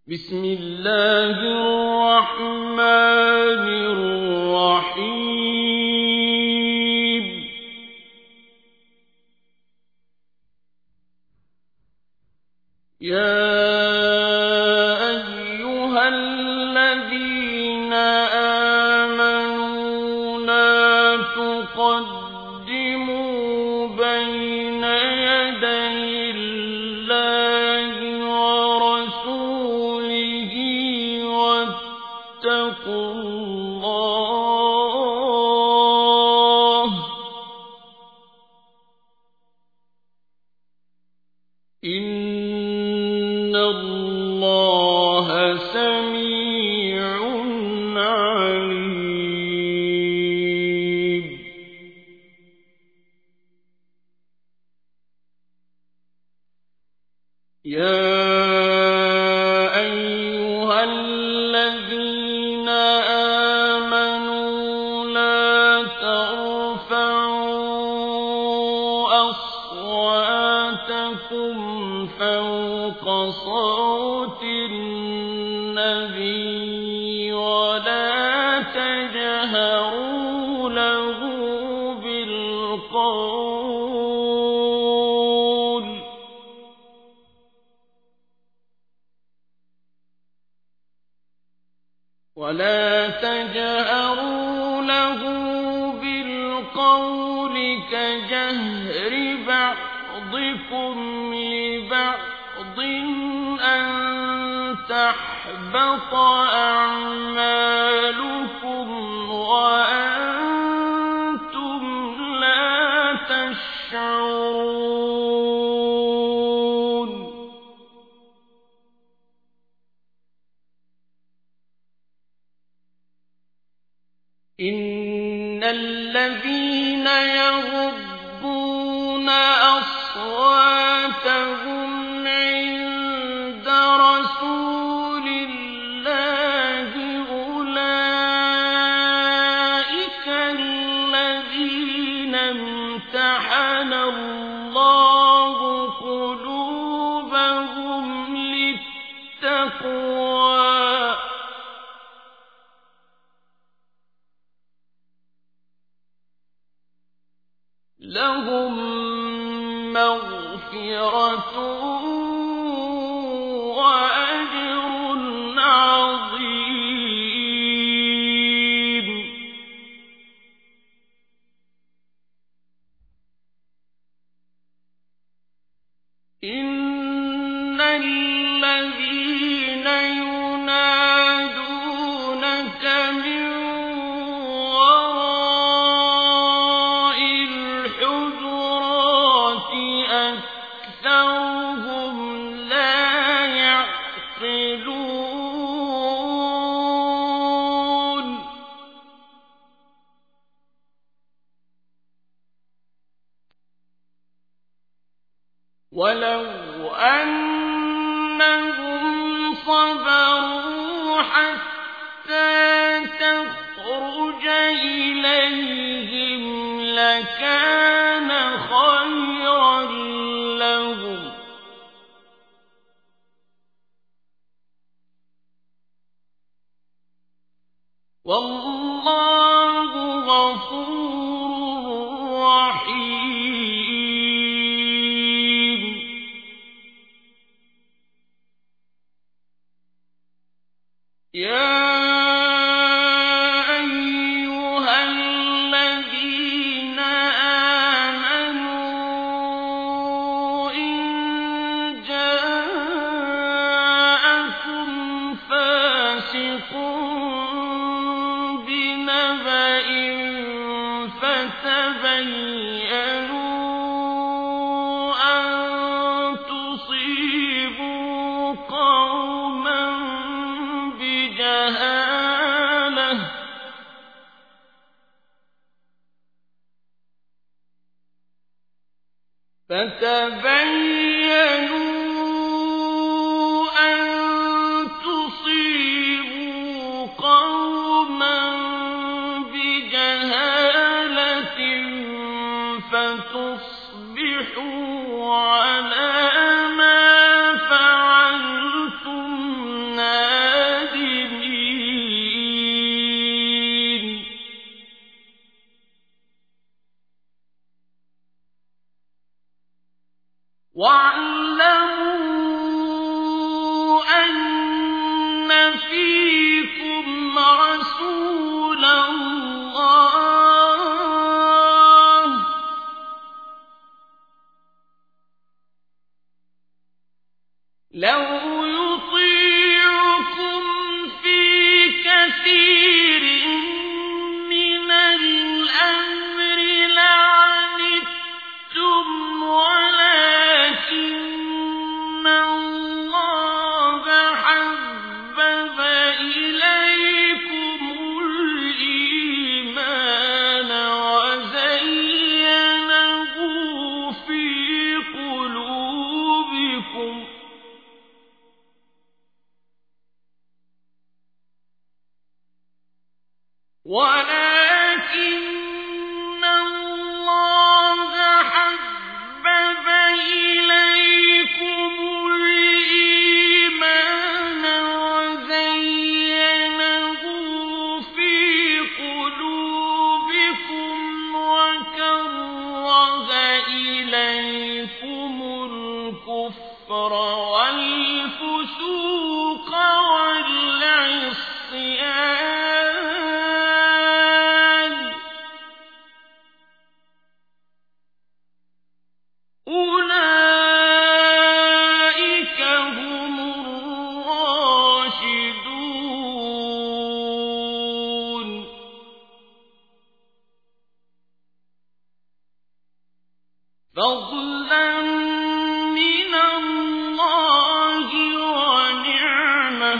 بسم الله الرحمن الرحيم يا أيها الذين آمنوا لا تقدموا بين يدي الله ورسوله واتقوا الله إن الله سميع عليم يا أيها الذين آمنوا لا ترفعوا أصواتكم فوق صوت النبي ولا تجهروا له بالقول كجهر بعضكم لبعض أن تحبط أعمالكم وأنتم لا تشعرون إن الذين يغضون أصواتهم عند رسول الله أولئك الذين امتحن الله قلوبهم للتقوى لهم مغفرة وأجر عظيم إن الذين ينادونك من أكثرهم لا يعقلون ولو أنهم صبروا حتى تخرج إليهم لكان خيرا لهم والله غفور رحيم يا أيها الذين آمنوا إن جاءكم فاسق بنبأ فتبينوا أن تصيبوا قوما بجهالة فيكم رسول الله لو يطيعكم في كثير من الأمر لعنتم ولكن الله حبب إليكم الإيمان وزينه في قلوبكم ولكن الله حبب إليكم الإيمان وزينه في قلوبكم وكره إليكم الكفر والفسوق والعصيان أولئك هم الراشدون فضلا من الله ونعمة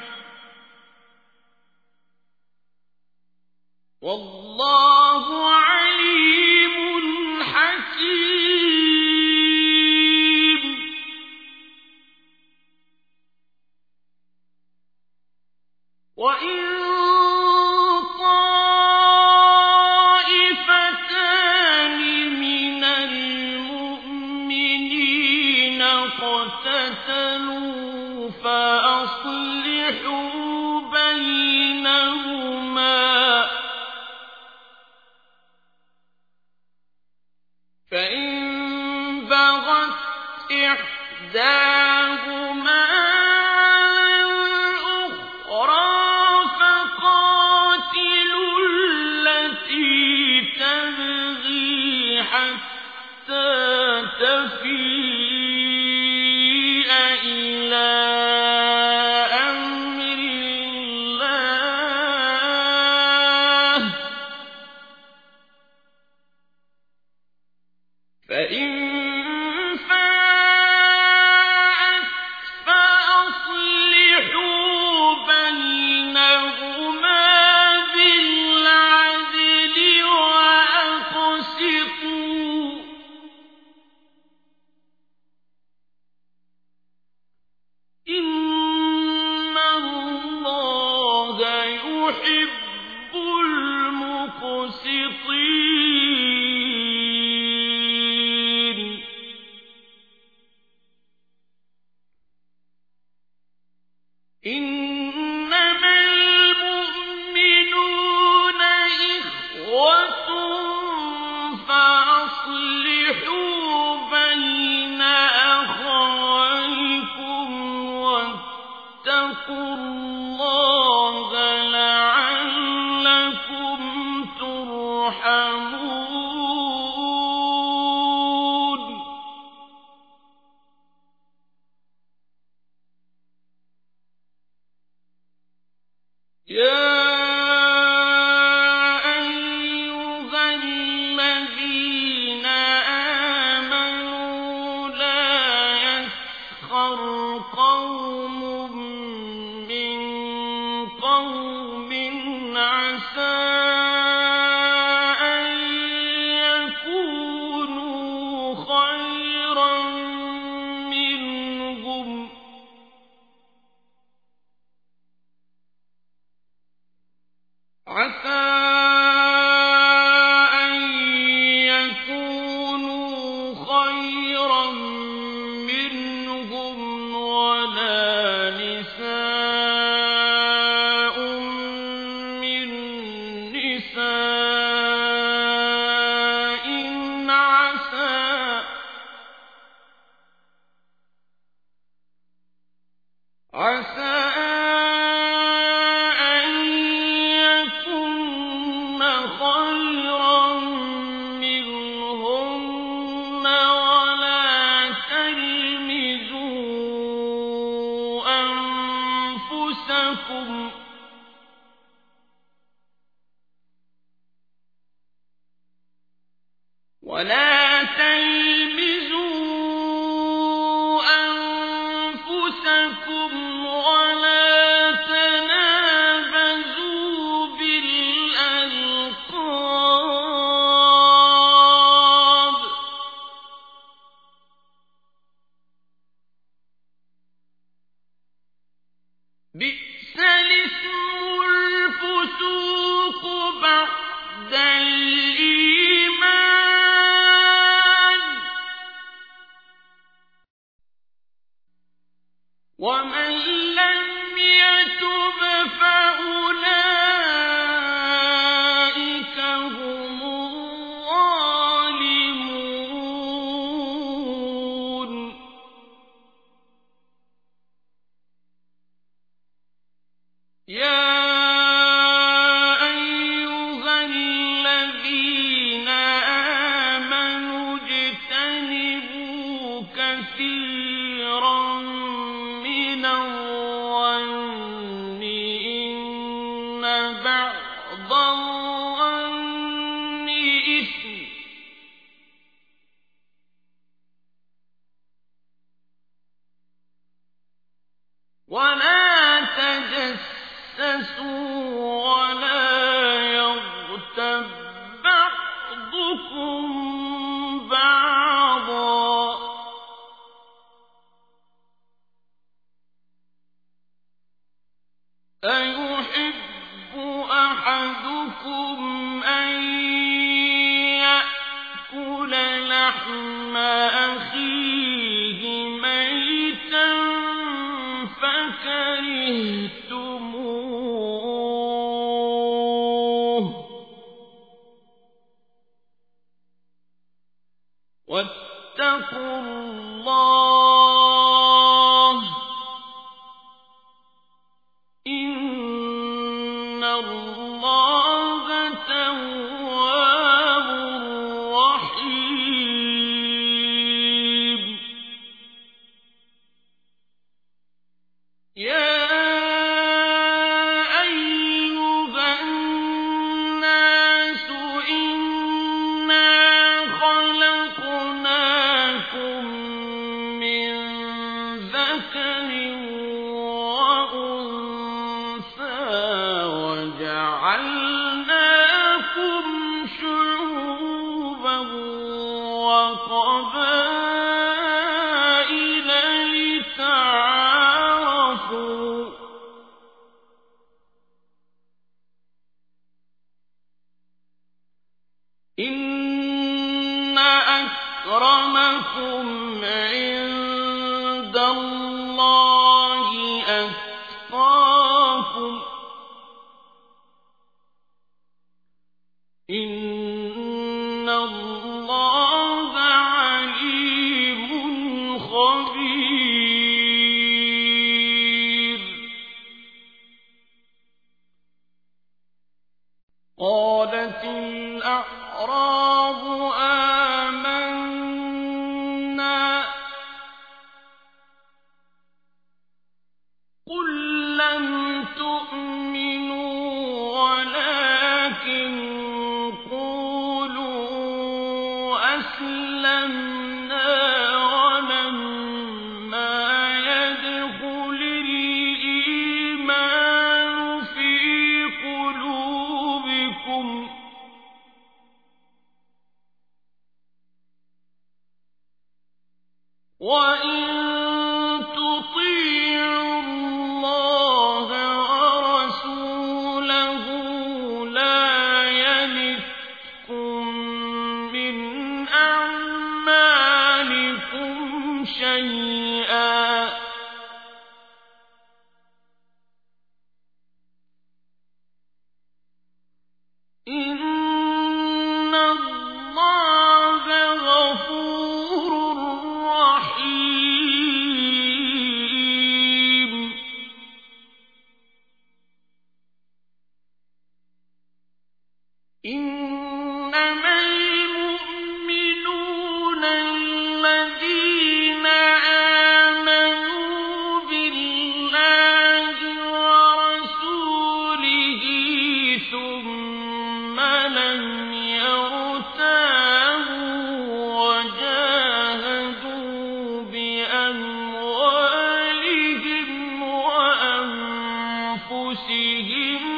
والله عليم حكيم وإن طائفتان من المؤمنين اقتتلوا فأصلحوا بينهما فإن بغت إحداهما على الأخرى فقاتلوا التي تبغي حتى تفيء إلى أمر الله فإن فاءت فأصلحوا بينهما بالعدل وأقسطوا إن الله يحب المقسطين إنما المؤمنون إخوة فأصلحوا بين أخويكم واتقوا الله لعلكم ترحمون يا أيها الذين آمنوا لا يسخر قوم من قوم عسى أن يكونوا خيرا منهم عسى أن يكونوا خيرا منهم ولا نساء من نساء عسى أنفسكم ولا تلمزوا أنفسكم ولا تنابزوا بالألقاب بئس الاسم الفسوق بعد الإيمان ومن لم يتب فأولئك هم الظالمون يا أيها الذين آمنوا اجتنبوا كثيرا من الظن إن بعض الظن إثم ولا تجسسوا ولا يغتب بعضكم بعضا أيحب أحدكم أن يأكل لحم أخيه ميتا فكرهتموه واتقوا الله إن الله تواب رحيم يا أيها الناس إنا خلقناكم من ذكر وأنثى وجعلناكم شعوبا وقبائل لتعارفوا إن أكرمكم عند الله أتقاكم إن الله عليم خبير قالت الأعراب آمنا قل لم تؤمنوا ولكن قولوا أسلمنا ولما يدخل الإيمان في قلوبكم وإن تطيعوا الله ورسوله لا يلتكم من أعمالكم أنفسهم